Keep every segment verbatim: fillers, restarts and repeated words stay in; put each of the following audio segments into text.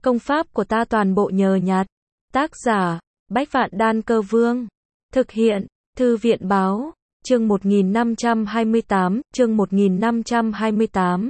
Công pháp của ta toàn bộ nhờ nhặt. Tác giả, Bách Vạn Đan Cơ Vương. Thực hiện, Thư viện Báo. Chương một nghìn năm trăm hai mươi tám, chương một nghìn năm trăm hai mươi tám.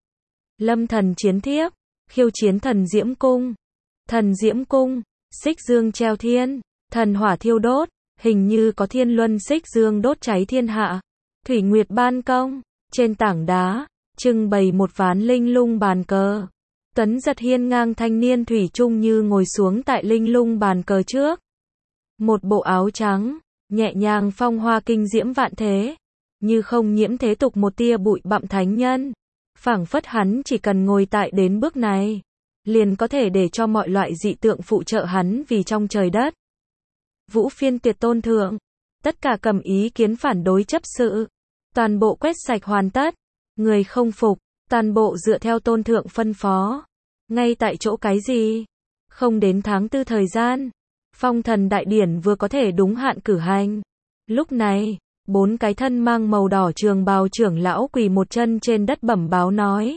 Lâm thần chiến thiếp, khiêu chiến thần Diễm Cung. Thần Diễm Cung, xích dương treo thiên, thần hỏa thiêu đốt, hình như có thiên luân xích dương đốt cháy thiên hạ. Thủy Nguyệt ban công, trên tảng đá, trưng bày một ván linh lung bàn cờ. Tuấn giật hiên ngang thanh niên thủy chung như ngồi xuống tại linh lung bàn cờ trước. Một bộ áo trắng, nhẹ nhàng phong hoa kinh diễm vạn thế, như không nhiễm thế tục một tia bụi bặm thánh nhân. Phảng phất hắn chỉ cần ngồi tại đến bước này, liền có thể để cho mọi loại dị tượng phụ trợ hắn vì trong trời đất. Vũ phiên tuyệt tôn thượng, tất cả cầm ý kiến phản đối chấp sự, toàn bộ quét sạch hoàn tất, người không phục, toàn bộ dựa theo tôn thượng phân phó. Ngay tại chỗ cái gì? Không đến tháng tư thời gian, phong thần đại điển vừa có thể đúng hạn cử hành. Lúc này, bốn cái thân mang màu đỏ trường bào trưởng lão quỳ một chân trên đất bẩm báo nói.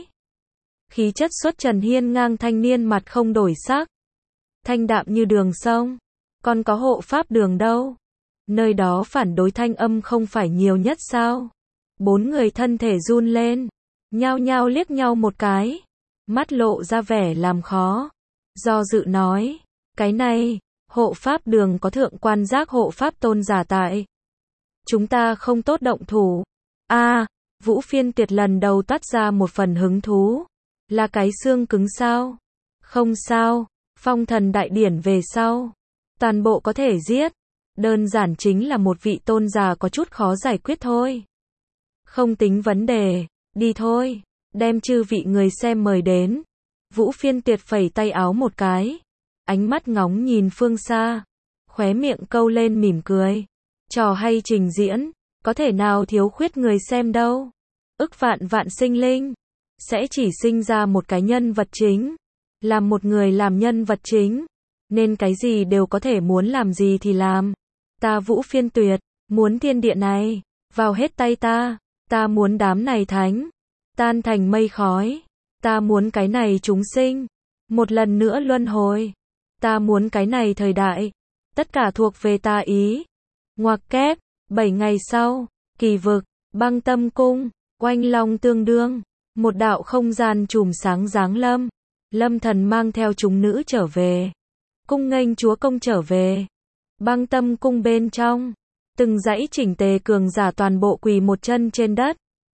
Khí chất xuất trần hiên ngang thanh niên mặt không đổi sắc, thanh đạm như đường sông. Còn có hộ pháp đường đâu? Nơi đó phản đối thanh âm không phải nhiều nhất sao? Bốn người thân thể run lên, nhao nhao liếc nhau một cái, mắt lộ ra vẻ làm khó. Do dự nói, cái này, hộ pháp đường có thượng quan giác hộ pháp tôn giả tại. Chúng ta không tốt động thủ. A, à, Vũ phiên tuyệt lần đầu toát ra một phần hứng thú. Là cái xương cứng sao? Không sao, phong thần đại điển về sau, toàn bộ có thể giết. Đơn giản chính là một vị tôn giả có chút khó giải quyết thôi. Không tính vấn đề, đi thôi, đem chư vị người xem mời đến. Vũ phiên tuyệt phẩy tay áo một cái, ánh mắt ngóng nhìn phương xa, khóe miệng câu lên mỉm cười. Trò hay trình diễn, có thể nào thiếu khuyết người xem đâu. Ức vạn vạn sinh linh, sẽ chỉ sinh ra một cái nhân vật chính. Làm một người làm nhân vật chính, nên cái gì đều có thể muốn làm gì thì làm. Ta Vũ phiên tuyệt, muốn thiên địa này, vào hết tay ta. Ta muốn đám này thánh, tan thành mây khói. Ta muốn cái này chúng sinh, một lần nữa luân hồi. Ta muốn cái này thời đại, tất cả thuộc về ta ý. Ngoặc kép, bảy ngày sau, kỳ vực, băng tâm cung, oanh long tương đương, một đạo không gian chùm sáng giáng lâm. Lâm thần mang theo chúng nữ trở về, cung nghênh chúa công trở về. Băng tâm cung bên trong, từng dãy chỉnh tề cường giả toàn bộ quỳ một chân trên đất.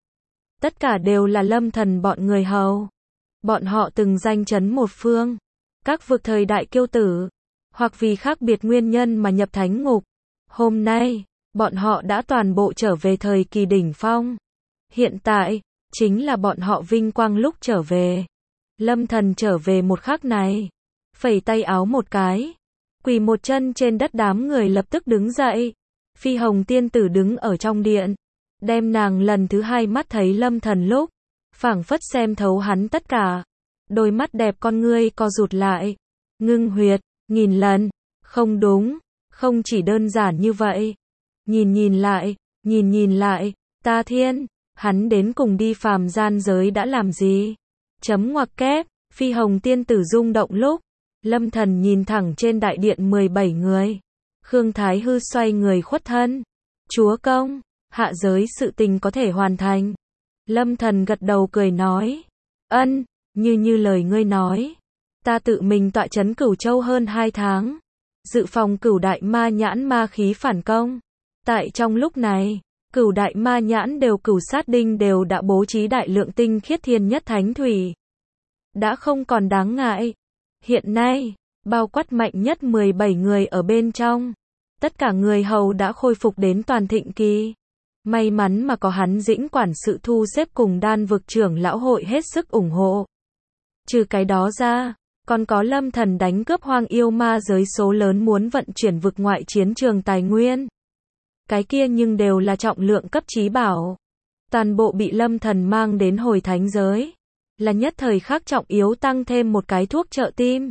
Tất cả đều là lâm thần bọn người hầu. Bọn họ từng danh chấn một phương, các vực thời đại kiêu tử, hoặc vì khác biệt nguyên nhân mà nhập thánh ngục. Hôm nay, bọn họ đã toàn bộ trở về thời kỳ đỉnh phong. Hiện tại, chính là bọn họ vinh quang lúc trở về. Lâm thần trở về một khắc này, phẩy tay áo một cái, quỳ một chân trên đất, đám người lập tức đứng dậy. Phi hồng tiên tử đứng ở trong điện, đem nàng lần thứ hai mắt thấy lâm thần lúc, phảng phất xem thấu hắn tất cả. Đôi mắt đẹp con ngươi co rụt lại, ngưng huyệt, nghìn lần. Không đúng, không chỉ đơn giản như vậy. Nhìn nhìn lại, nhìn nhìn lại, ta thiên, hắn đến cùng đi phàm gian giới đã làm gì? Chấm ngoặc kép, phi hồng tiên tử rung động lúc, lâm thần nhìn thẳng trên đại điện mười bảy người. Khương Thái Hư xoay người khuất thân. Chúa công, hạ giới sự tình có thể hoàn thành. Lâm thần gật đầu cười nói. Ân, như như lời ngươi nói. Ta tự mình tọa chấn Cửu Châu hơn hai tháng. Dự phòng Cửu đại ma nhãn ma khí phản công. Tại trong lúc này, Cửu đại ma nhãn đều cửu sát đinh đều đã bố trí đại lượng tinh khiết thiên nhất thánh thủy. Đã không còn đáng ngại. Hiện nay, bao quát mạnh nhất mười bảy người ở bên trong. Tất cả người hầu đã khôi phục đến toàn thịnh kỳ. May mắn mà có hắn dĩnh quản sự thu xếp cùng đan vực trưởng lão hội hết sức ủng hộ. Trừ cái đó ra, còn có lâm thần đánh cướp hoang yêu ma giới số lớn muốn vận chuyển vực ngoại chiến trường tài nguyên. Cái kia nhưng đều là trọng lượng cấp chí bảo. Toàn bộ bị lâm thần mang đến hồi thánh giới. Là nhất thời khắc trọng yếu tăng thêm một cái thuốc trợ tim.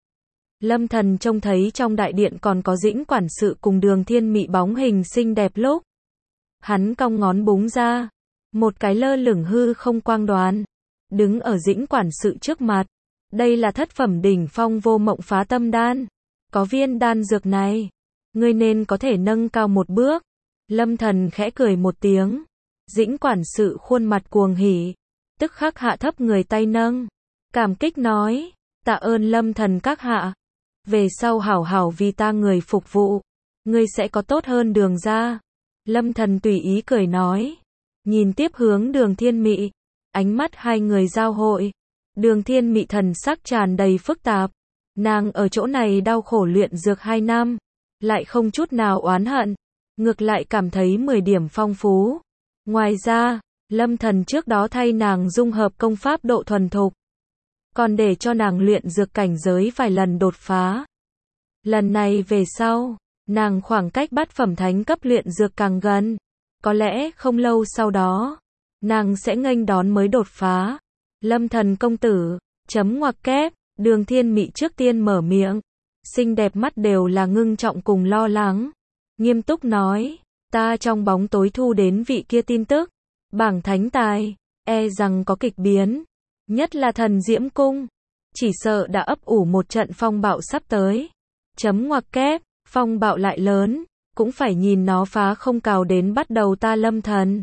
Lâm thần trông thấy trong đại điện còn có dĩnh quản sự cùng đường thiên mị bóng hình xinh đẹp lúc. Hắn cong ngón búng ra. Một cái lơ lửng hư không quang đoàn. Đứng ở dĩnh quản sự trước mặt. Đây là thất phẩm đỉnh phong vô mộng phá tâm đan. Có viên đan dược này, ngươi nên có thể nâng cao một bước. Lâm Thần khẽ cười một tiếng. Dĩnh quản sự khuôn mặt cuồng hỉ, tức khắc hạ thấp người tay nâng, cảm kích nói, tạ ơn Lâm Thần các hạ. Về sau hảo hảo vì ta người phục vụ, ngươi sẽ có tốt hơn đường ra. Lâm Thần tùy ý cười nói, nhìn tiếp hướng Đường Thiên Mị, ánh mắt hai người giao hội. Đường Thiên Mị thần sắc tràn đầy phức tạp, nàng ở chỗ này đau khổ luyện dược hai năm, lại không chút nào oán hận, ngược lại cảm thấy mười điểm phong phú. Ngoài ra, Lâm Thần trước đó thay nàng dung hợp công pháp độ thuần thục, còn để cho nàng luyện dược cảnh giới vài lần đột phá. Lần này về sau, nàng khoảng cách bát phẩm thánh cấp luyện dược càng gần, có lẽ không lâu sau đó, nàng sẽ nghênh đón mới đột phá. Lâm Thần công tử, chấm ngoặc kép, Đường Thiên Mị trước tiên mở miệng, xinh đẹp mắt đều là ngưng trọng cùng lo lắng, nghiêm túc nói, ta trong bóng tối thu đến vị kia tin tức, bảng thánh tài, e rằng có kịch biến, nhất là Thần Diễm Cung, chỉ sợ đã ấp ủ một trận phong bạo sắp tới. Chấm ngoặc kép, phong bạo lại lớn, cũng phải nhìn nó phá không cào đến bắt đầu ta Lâm Thần.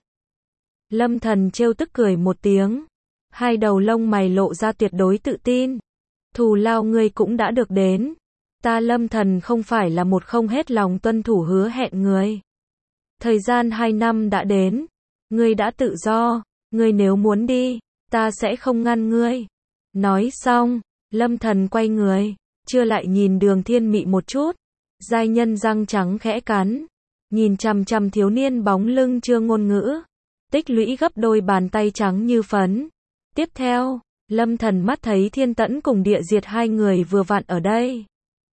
Lâm Thần trêu tức cười một tiếng, hai đầu lông mày lộ ra tuyệt đối tự tin. Thù lao ngươi cũng đã được đến, ta Lâm Thần không phải là một không hết lòng tuân thủ hứa hẹn người. Thời gian hai năm đã đến, ngươi đã tự do, ngươi nếu muốn đi, ta sẽ không ngăn ngươi. Nói xong, Lâm Thần quay người, chưa lại nhìn Đường Thiên Mị một chút, giai nhân răng trắng khẽ cắn, nhìn chằm chằm thiếu niên bóng lưng chưa ngôn ngữ, tích lũy gấp đôi bàn tay trắng như phấn. Tiếp theo, Lâm Thần mắt thấy Thiên Tẫn cùng Địa Diệt hai người vừa vặn ở đây.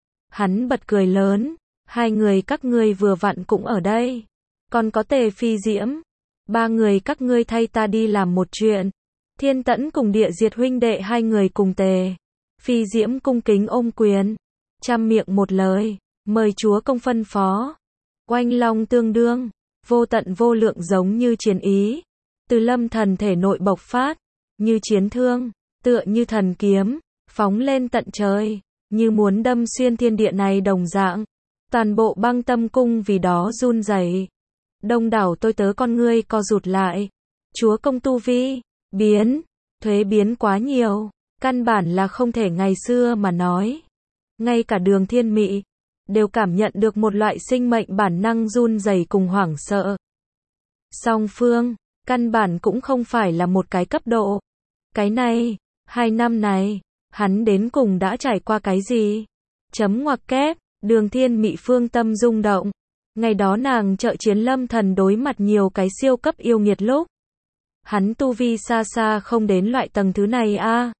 Hắn bật cười lớn, hai người các ngươi vừa vặn cũng ở đây. Còn có Tề Phi Diễm, ba người các ngươi thay ta đi làm một chuyện. Thiên Tẫn cùng Địa Diệt huynh đệ hai người cùng Tề Phi Diễm cung kính ôm quyền, trăm miệng một lời, mời chúa công phân phó. Oanh long tương đương, vô tận vô lượng giống như chiến ý, từ Lâm Thần thể nội bộc phát, như chiến thương, tựa như thần kiếm, phóng lên tận trời, như muốn đâm xuyên thiên địa này đồng dạng. Toàn bộ Băng Tâm cung vì đó run rẩy. Đông đảo tôi tớ con ngươi co rụt lại. Chúa công tu vi biến, thuế biến quá nhiều, căn bản là không thể ngày xưa mà nói. Ngay cả Đường Thiên Mị đều cảm nhận được một loại sinh mệnh bản năng run rẩy cùng hoảng sợ. Song phương, căn bản cũng không phải là một cái cấp độ. Cái này, hai năm này, hắn đến cùng đã trải qua cái gì? Chấm ngoặc kép, Đường Thiên Mị phương tâm rung động. Ngày đó nàng trợ chiến Lâm Thần đối mặt nhiều cái siêu cấp yêu nghiệt lúc. Hắn tu vi xa xa không đến loại tầng thứ này a. À.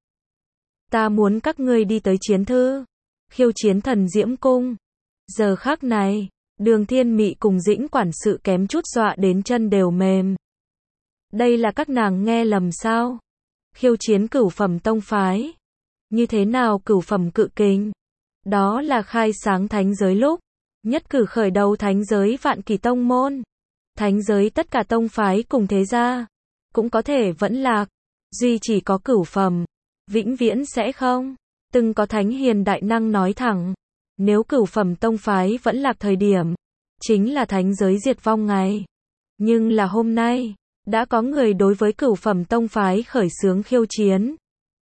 Ta muốn các ngươi đi tới chiến thư, khiêu chiến Thần Diễm Cung. Giờ khắc này, Đường Thiên Mị cùng Dĩnh quản sự kém chút dọa đến chân đều mềm. Đây là các nàng nghe lầm sao? Khiêu chiến cửu phẩm tông phái. Như thế nào cửu phẩm cự kình? Đó là khai sáng thánh giới lúc, nhất cử khởi đầu thánh giới vạn kỳ tông môn. Thánh giới tất cả tông phái cùng thế gia, cũng có thể vẫn lạc, duy chỉ có cửu phẩm, vĩnh viễn sẽ không. Từng có thánh hiền đại năng nói thẳng, nếu cửu phẩm tông phái vẫn lạc thời điểm, chính là thánh giới diệt vong ngày. Nhưng là hôm nay, đã có người đối với cửu phẩm tông phái khởi xướng khiêu chiến.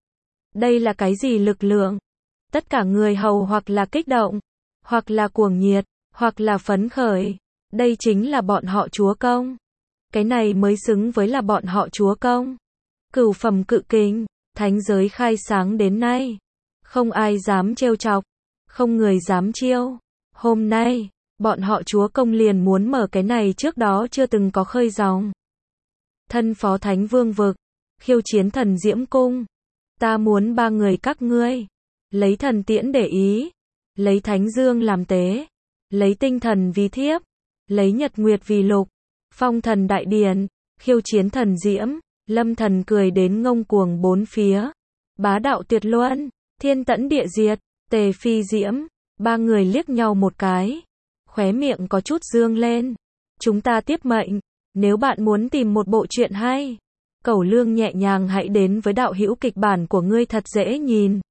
Đây là cái gì lực lượng? Tất cả người hầu hoặc là kích động, hoặc là cuồng nhiệt, hoặc là phấn khởi. Đây chính là bọn họ chúa công. Cái này mới xứng với là bọn họ chúa công. Cửu phẩm cự kình, thánh giới khai sáng đến nay, không ai dám trêu chọc, không người dám chiêu. Hôm nay, bọn họ chúa công liền muốn mở cái này trước đó chưa từng có khơi dòng. Thân phó thánh vương vực, khiêu chiến Thần Diễm Cung. Ta muốn ba người các ngươi, lấy thần tiễn để ý, lấy thánh dương làm tế, lấy tinh thần vì thiếp, lấy nhật nguyệt vì lục, phong thần đại điển, khiêu chiến Thần Diễm. Lâm Thần cười đến ngông cuồng bốn phía, bá đạo tuyệt luân. Thiên Tẫn Địa Diệt, Tề Phi Diễm, ba người liếc nhau một cái, khóe miệng có chút dương lên. Chúng ta tiếp mệnh, nếu bạn muốn tìm một bộ truyện hay, cẩu lương nhẹ nhàng hãy đến với đạo hữu kịch bản của ngươi thật dễ nhìn.